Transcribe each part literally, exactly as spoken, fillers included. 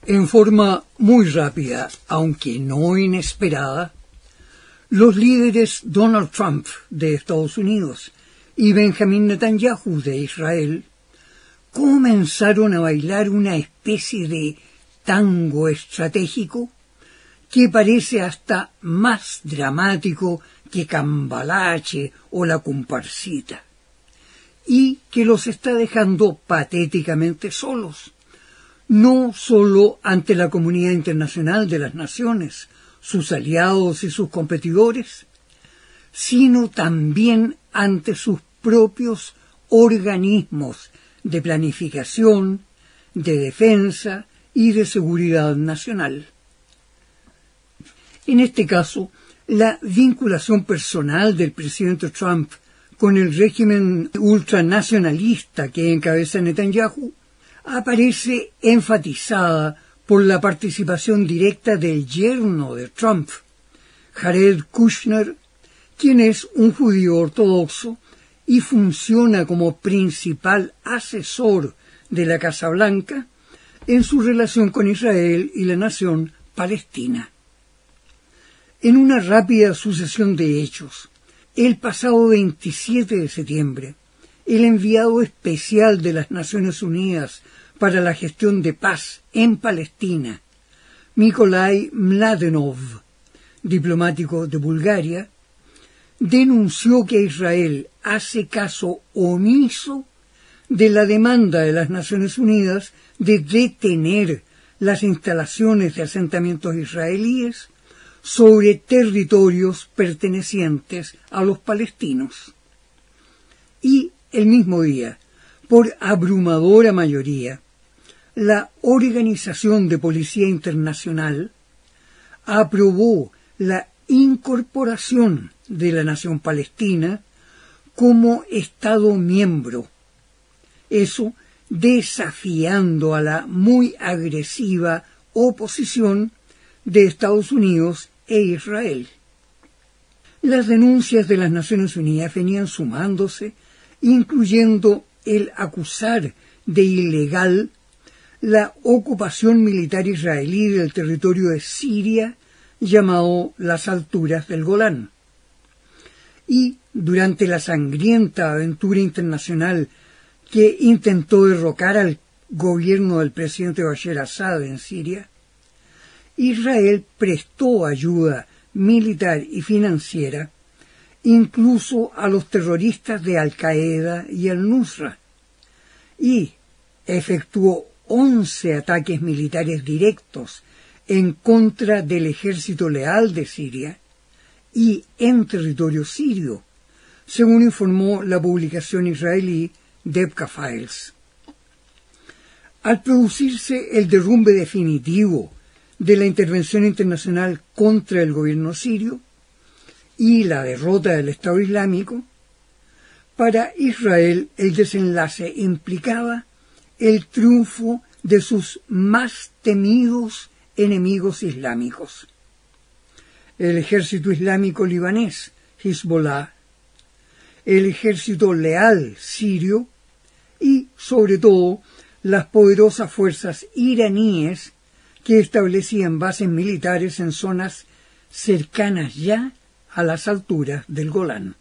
En forma muy rápida, aunque no inesperada, los líderes Donald Trump de Estados Unidos y Benjamin Netanyahu de Israel comenzaron a bailar una especie de tango estratégico que parece hasta más dramático que Cambalache o la comparsita, y que los está dejando patéticamente solos, no solo ante la comunidad internacional de las naciones, sus aliados y sus competidores, sino también ante sus propios organismos de planificación, de defensa y de seguridad nacional. En este caso, la vinculación personal del presidente Trump con el régimen ultranacionalista que encabeza Netanyahu aparece enfatizada por la participación directa del yerno de Trump, Jared Kushner, quien es un judío ortodoxo y funciona como principal asesor de la Casa Blanca en su relación con Israel y la nación palestina. En una rápida sucesión de hechos, el pasado veintisiete de septiembre, el enviado especial de las Naciones Unidas para la gestión de paz en Palestina, Mykolai Mladenov, diplomático de Bulgaria, denunció que Israel hace caso omiso de la demanda de las Naciones Unidas de detener las instalaciones de asentamientos israelíes sobre territorios pertenecientes a los palestinos. Y el mismo día, por abrumadora mayoría, la Organización de Policía Internacional aprobó la incorporación de la nación palestina como Estado miembro, eso desafiando a la muy agresiva oposición de Estados Unidos e Israel. Las denuncias de las Naciones Unidas venían sumándose, incluyendo el acusar de ilegal la ocupación militar israelí del territorio de Siria llamado las Alturas del Golán. Y durante la sangrienta aventura internacional que intentó derrocar al gobierno del presidente Bashar Assad en Siria, Israel prestó ayuda militar y financiera incluso a los terroristas de Al-Qaeda y Al-Nusra, y efectuó once ataques militares directos en contra del ejército leal de Siria y en territorio sirio, según informó la publicación israelí Debka Files. Al producirse el derrumbe definitivo de la intervención internacional contra el gobierno sirio y la derrota del Estado Islámico, para Israel el desenlace implicaba el triunfo de sus más temidos enemigos islámicos, el ejército islámico libanés, Hezbollah, el ejército leal sirio y, sobre todo, las poderosas fuerzas iraníes que establecían bases militares en zonas cercanas ya a las alturas del Golán.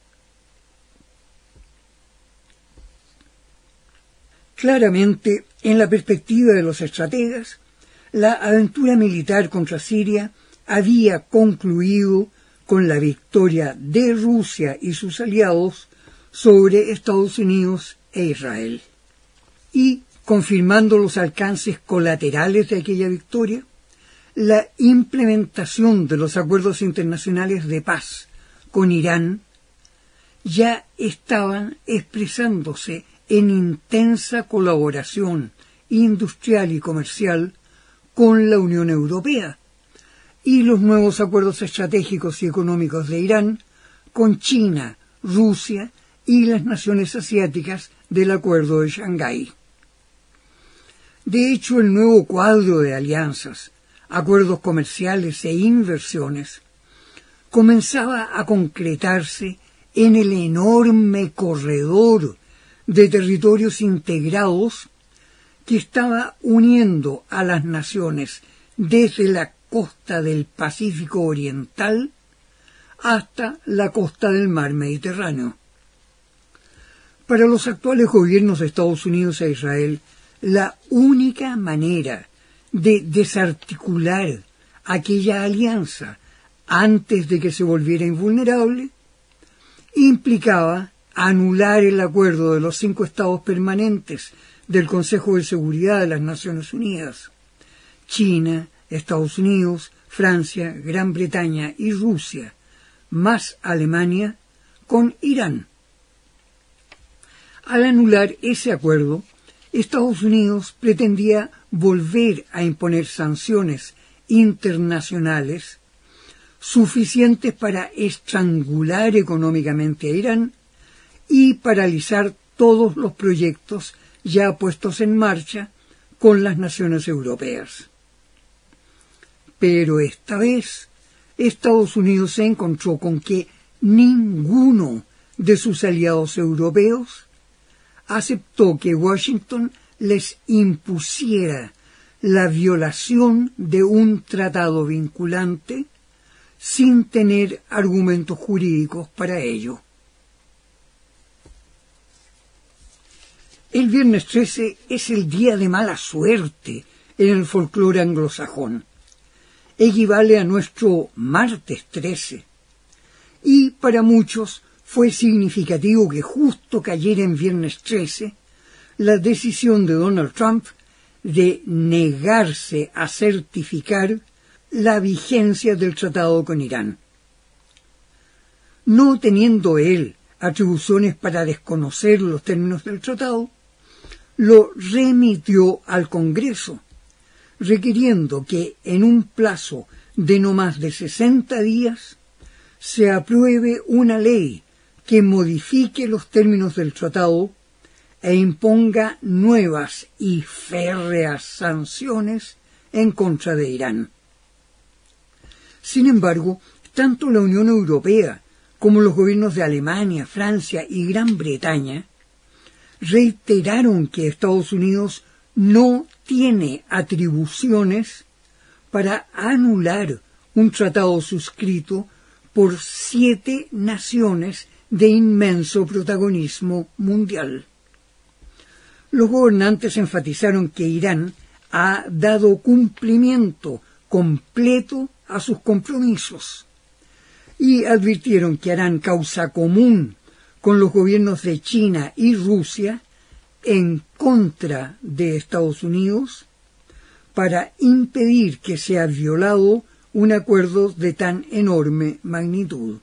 Claramente, en la perspectiva de los estrategas, la aventura militar contra Siria había concluido con la victoria de Rusia y sus aliados sobre Estados Unidos e Israel. Y, confirmando los alcances colaterales de aquella victoria, la implementación de los acuerdos internacionales de paz con Irán ya estaban expresándose en intensa colaboración industrial y comercial con la Unión Europea, y los nuevos acuerdos estratégicos y económicos de Irán con China, Rusia y las naciones asiáticas del Acuerdo de Shanghái. De hecho, el nuevo cuadro de alianzas, acuerdos comerciales e inversiones comenzaba a concretarse en el enorme corredor de territorios integrados que estaba uniendo a las naciones desde la costa del Pacífico Oriental hasta la costa del mar Mediterráneo. Para los actuales gobiernos de Estados Unidos e Israel, la única manera de desarticular aquella alianza antes de que se volviera invulnerable implicaba anular el acuerdo de los cinco estados permanentes del Consejo de Seguridad de las Naciones Unidas: China, Estados Unidos, Francia, Gran Bretaña y Rusia, más Alemania, con Irán. Al anular ese acuerdo, Estados Unidos pretendía volver a imponer sanciones internacionales suficientes para estrangular económicamente a Irán y paralizar todos los proyectos ya puestos en marcha con las naciones europeas. Pero esta vez Estados Unidos se encontró con que ninguno de sus aliados europeos aceptó que Washington les impusiera la violación de un tratado vinculante sin tener argumentos jurídicos para ello. El viernes trece es el día de mala suerte en el folclore anglosajón. Equivale a nuestro martes trece. Y para muchos fue significativo que justo cayera en viernes trece la decisión de Donald Trump de negarse a certificar la vigencia del tratado con Irán. No teniendo él atribuciones para desconocer los términos del tratado, lo remitió al Congreso, requiriendo que en un plazo de no más de sesenta días se apruebe una ley que modifique los términos del tratado e imponga nuevas y férreas sanciones en contra de Irán. Sin embargo, tanto la Unión Europea como los gobiernos de Alemania, Francia y Gran Bretaña reiteraron que Estados Unidos no tiene atribuciones para anular un tratado suscrito por siete naciones de inmenso protagonismo mundial. Los gobernantes enfatizaron que Irán ha dado cumplimiento completo a sus compromisos y advirtieron que harán causa común con los gobiernos de China y Rusia en contra de Estados Unidos para impedir que sea violado un acuerdo de tan enorme magnitud.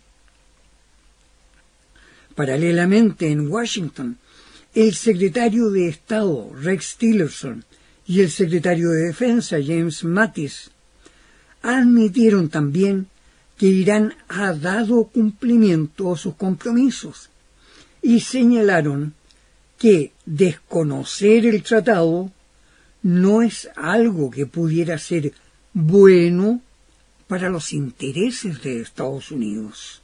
Paralelamente, en Washington, el secretario de Estado Rex Tillerson y el secretario de Defensa James Mattis admitieron también que Irán ha dado cumplimiento a sus compromisos y señalaron que desconocer el tratado no es algo que pudiera ser bueno para los intereses de Estados Unidos.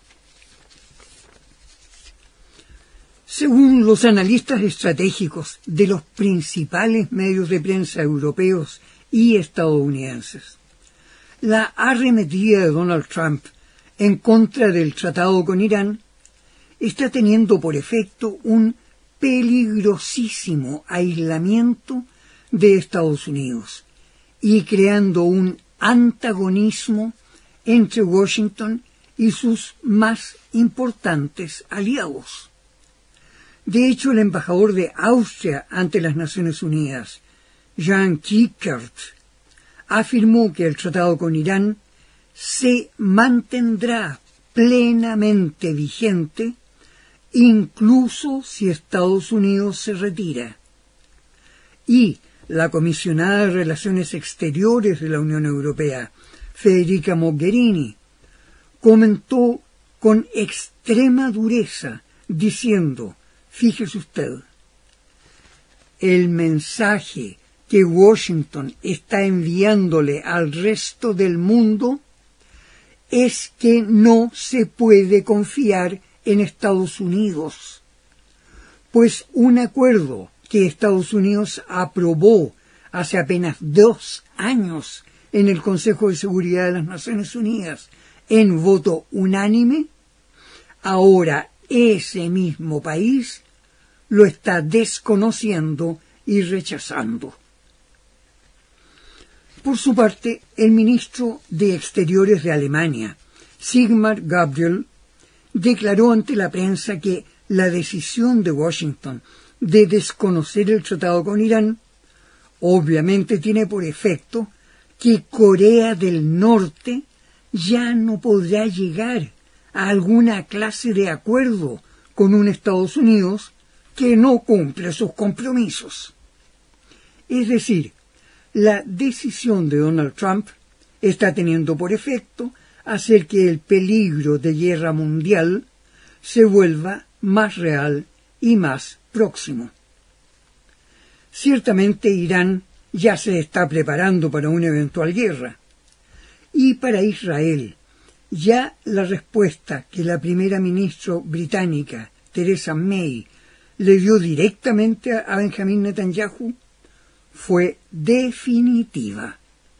Según los analistas estratégicos de los principales medios de prensa europeos y estadounidenses, la arremetida de Donald Trump en contra del tratado con Irán está teniendo por efecto un peligrosísimo aislamiento de Estados Unidos y creando un antagonismo entre Washington y sus más importantes aliados. De hecho, el embajador de Austria ante las Naciones Unidas, Jan Kickert, afirmó que el tratado con Irán se mantendrá plenamente vigente incluso si Estados Unidos se retira. Y la comisionada de Relaciones Exteriores de la Unión Europea, Federica Mogherini, comentó con extrema dureza, diciendo: fíjese usted, el mensaje que Washington está enviándole al resto del mundo es que no se puede confiar en Estados Unidos, pues un acuerdo que Estados Unidos aprobó hace apenas dos años en el Consejo de Seguridad de las Naciones Unidas en voto unánime, ahora ese mismo país lo está desconociendo y rechazando. Por su parte, el ministro de Exteriores de Alemania, Sigmar Gabriel, declaró ante la prensa que la decisión de Washington de desconocer el tratado con Irán obviamente tiene por efecto que Corea del Norte ya no podrá llegar a alguna clase de acuerdo con un Estados Unidos que no cumple sus compromisos. Es decir, la decisión de Donald Trump está teniendo por efecto hacer que el peligro de guerra mundial se vuelva más real y más próximo. Ciertamente Irán ya se está preparando para una eventual guerra. Y para Israel, ya la respuesta que la primera ministra británica, Theresa May, le dio directamente a Benjamín Netanyahu fue definitiva.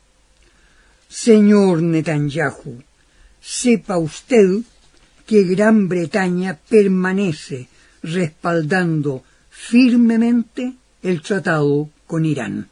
Señor Netanyahu, sepa usted que Gran Bretaña permanece respaldando firmemente el tratado con Irán.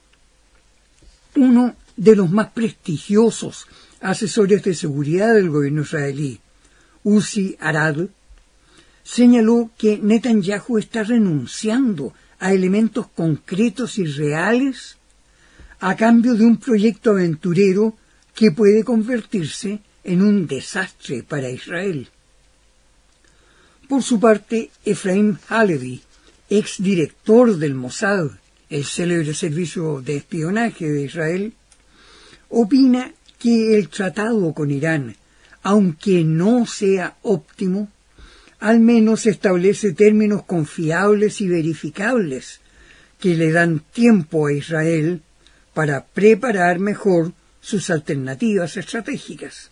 Uno de los más prestigiosos asesores de seguridad del gobierno israelí, Uzi Arad, señaló que Netanyahu está renunciando a elementos concretos y reales a cambio de un proyecto aventurero que puede convertirse en un desastre para Israel. Por su parte, Efraim Halevi, exdirector del Mossad, el célebre servicio de espionaje de Israel, opina que el tratado con Irán, aunque no sea óptimo, al menos establece términos confiables y verificables que le dan tiempo a Israel para preparar mejor sus alternativas estratégicas.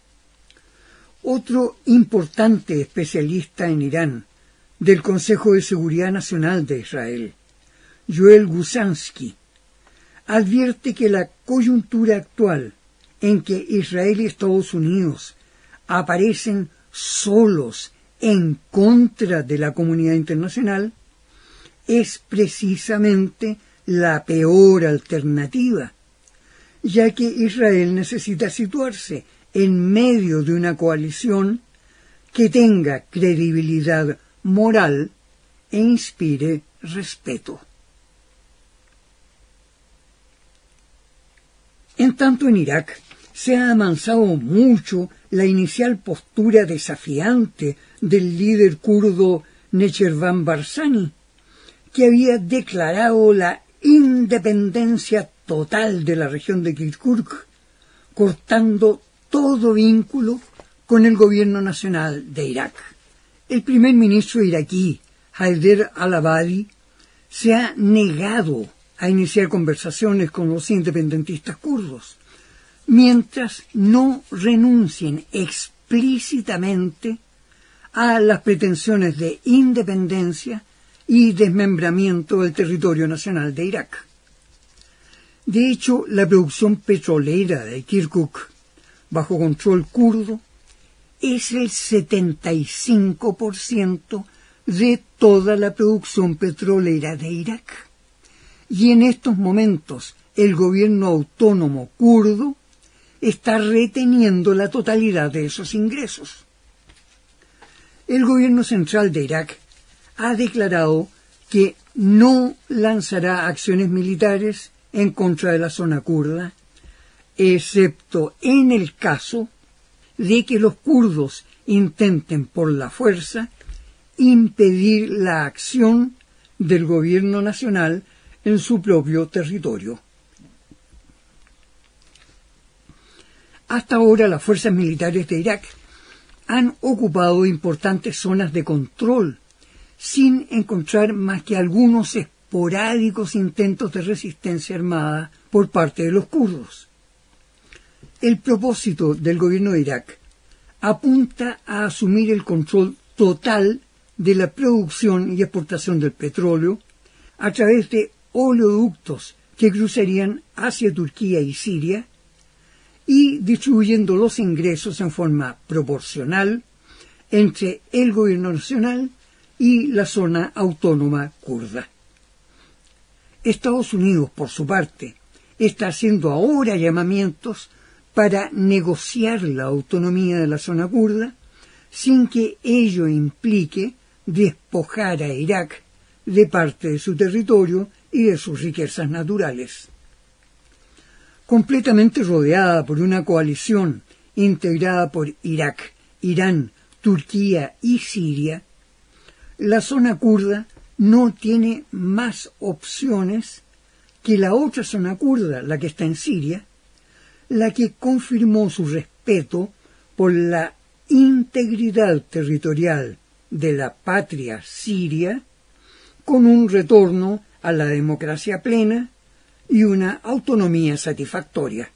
Otro importante especialista en Irán del Consejo de Seguridad Nacional de Israel, Joel Gusansky, advierte que la coyuntura actual en que Israel y Estados Unidos aparecen solos en contra de la comunidad internacional es precisamente la peor alternativa, ya que Israel necesita situarse en medio de una coalición que tenga credibilidad moral e inspire respeto. En tanto, en Irak se ha amansado mucho la inicial postura desafiante del líder kurdo Nechervan Barzani, que había declarado la independencia total de la región de Kirkuk, cortando todo vínculo con el gobierno nacional de Irak. El primer ministro iraquí, Haider al-Abadi, se ha negado a iniciar conversaciones con los independentistas kurdos, mientras no renuncien explícitamente a las pretensiones de independencia y desmembramiento del territorio nacional de Irak. De hecho, la producción petrolera de Kirkuk, bajo control kurdo, es el setenta y cinco por ciento de toda la producción petrolera de Irak. Y en estos momentos el gobierno autónomo kurdo está reteniendo la totalidad de esos ingresos. El gobierno central de Irak ha declarado que no lanzará acciones militares en contra de la zona kurda, excepto en el caso de que los kurdos intenten por la fuerza impedir la acción del gobierno nacional en su propio territorio. Hasta ahora las fuerzas militares de Irak han ocupado importantes zonas de control, sin encontrar más que algunos esporádicos intentos de resistencia armada por parte de los kurdos. El propósito del gobierno de Irak apunta a asumir el control total de la producción y exportación del petróleo, a través de oleoductos que cruzarían hacia Turquía y Siria y distribuyendo los ingresos en forma proporcional entre el gobierno nacional y la zona autónoma kurda. Estados Unidos, por su parte, está haciendo ahora llamamientos para negociar la autonomía de la zona kurda sin que ello implique despojar a Irak de parte de su territorio y de sus riquezas naturales. Completamente rodeada por una coalición integrada por Irak, Irán, Turquía y Siria, la zona kurda no tiene más opciones que la otra zona kurda, la que está en Siria, la que confirmó su respeto por la integridad territorial de la patria siria, con un retorno a la democracia plena y una autonomía satisfactoria.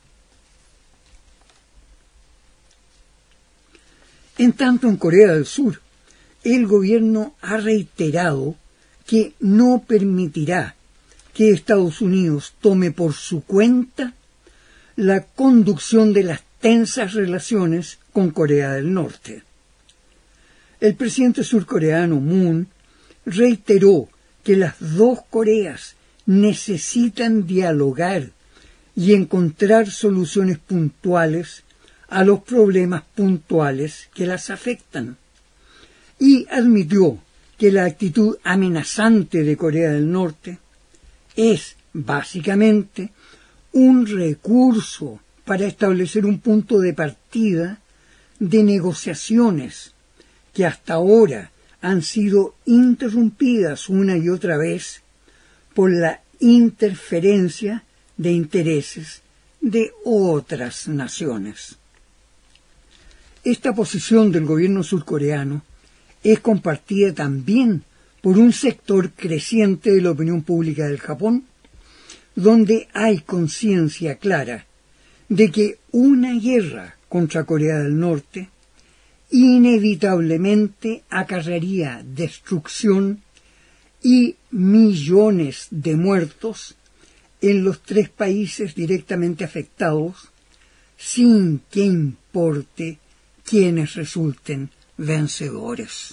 En tanto, en Corea del Sur, el gobierno ha reiterado que no permitirá que Estados Unidos tome por su cuenta la conducción de las tensas relaciones con Corea del Norte. El presidente surcoreano Moon reiteró que las dos Coreas necesitan dialogar y encontrar soluciones puntuales a los problemas puntuales que las afectan, y admitió que la actitud amenazante de Corea del Norte es, básicamente, un recurso para establecer un punto de partida de negociaciones que hasta ahora han sido interrumpidas una y otra vez por la interferencia de intereses de otras naciones. Esta posición del gobierno surcoreano es compartida también por un sector creciente de la opinión pública del Japón, donde hay conciencia clara de que una guerra contra Corea del Norte inevitablemente acarrearía destrucción y millones de muertos en los tres países directamente afectados, sin que importe quiénes resulten vencedores.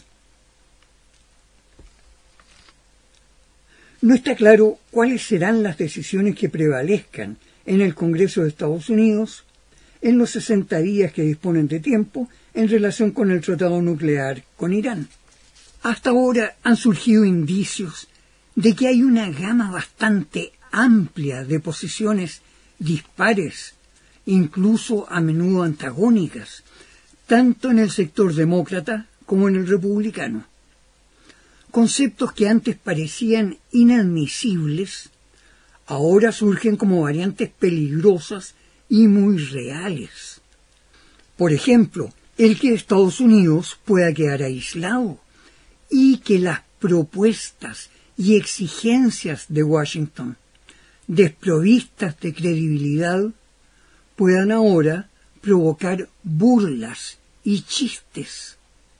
No está claro cuáles serán las decisiones que prevalezcan en el Congreso de Estados Unidos en los sesenta días que disponen de tiempo en relación con el tratado nuclear con Irán. Hasta ahora han surgido indicios de que hay una gama bastante amplia de posiciones dispares, incluso a menudo antagónicas, tanto en el sector demócrata como en el republicano. Conceptos que antes parecían inadmisibles, ahora surgen como variantes peligrosas y muy reales. Por ejemplo, el que Estados Unidos pueda quedar aislado y que las propuestas y exigencias de Washington, desprovistas de credibilidad, puedan ahora provocar burlas y chistes.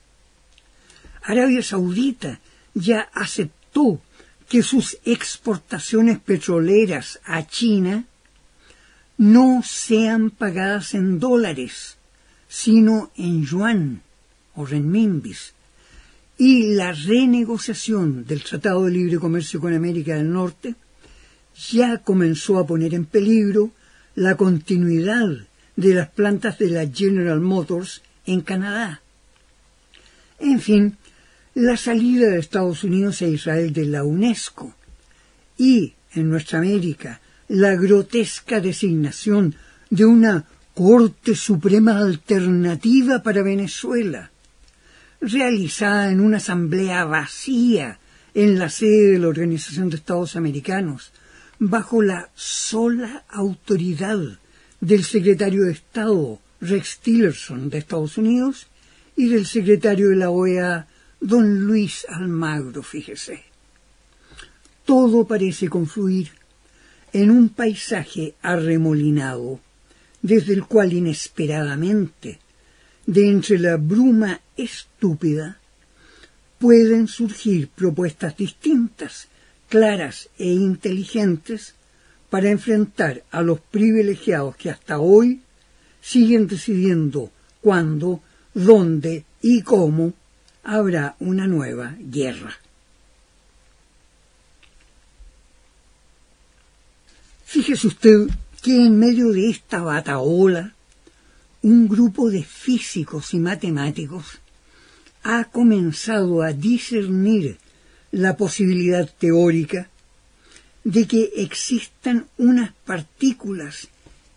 Arabia Saudita ya aceptó que sus exportaciones petroleras a China no sean pagadas en dólares, sino en yuan o renminbis, y la renegociación del Tratado de Libre Comercio con América del Norte ya comenzó a poner en peligro la continuidad de las plantas de la General Motors en Canadá. En fin, la salida de Estados Unidos e Israel de la UNESCO y, en nuestra América, la grotesca designación de una Corte Suprema alternativa para Venezuela, realizada en una asamblea vacía en la sede de la Organización de Estados Americanos, bajo la sola autoridad del secretario de Estado Rex Tillerson de Estados Unidos y del secretario de la O E A, don Luis Almagro, fíjese. Todo parece confluir en un paisaje arremolinado, desde el cual inesperadamente, de entre la bruma estúpida, pueden surgir propuestas distintas claras e inteligentes para enfrentar a los privilegiados que hasta hoy siguen decidiendo cuándo, dónde y cómo habrá una nueva guerra. Fíjese usted que en medio de esta batahola, un grupo de físicos y matemáticos ha comenzado a discernir la posibilidad teórica de que existan unas partículas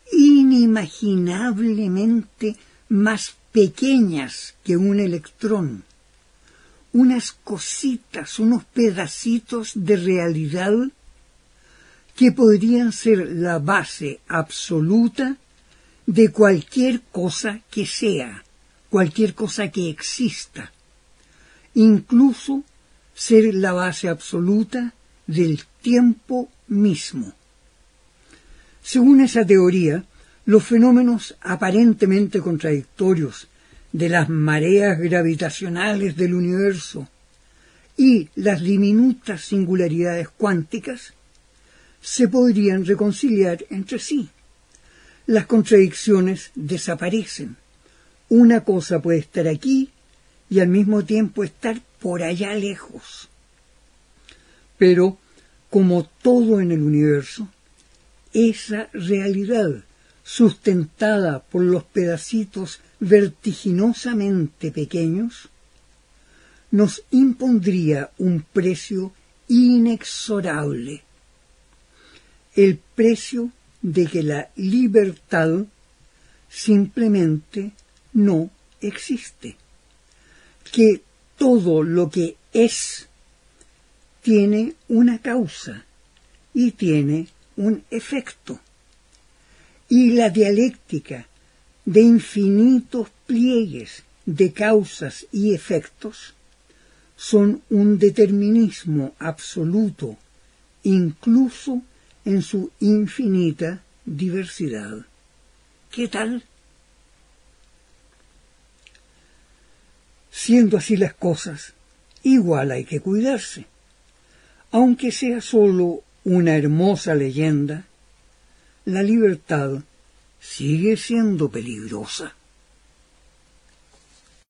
inimaginablemente más pequeñas que un electrón, unas cositas, unos pedacitos de realidad que podrían ser la base absoluta de cualquier cosa que sea, cualquier cosa que exista, incluso ser la base absoluta del tiempo mismo. Según esa teoría, los fenómenos aparentemente contradictorios de las mareas gravitacionales del universo y las diminutas singularidades cuánticas se podrían reconciliar entre sí. Las contradicciones desaparecen. Una cosa puede estar aquí y al mismo tiempo estar por allá lejos. Pero, como todo en el universo, esa realidad sustentada por los pedacitos vertiginosamente pequeños nos impondría un precio inexorable, el precio de que la libertad simplemente no existe, que todo lo que es tiene una causa y tiene un efecto, y la dialéctica de infinitos pliegues de causas y efectos son un determinismo absoluto, incluso en su infinita diversidad. ¿Qué tal? Siendo así las cosas, igual hay que cuidarse. Aunque sea solo una hermosa leyenda, la libertad sigue siendo peligrosa.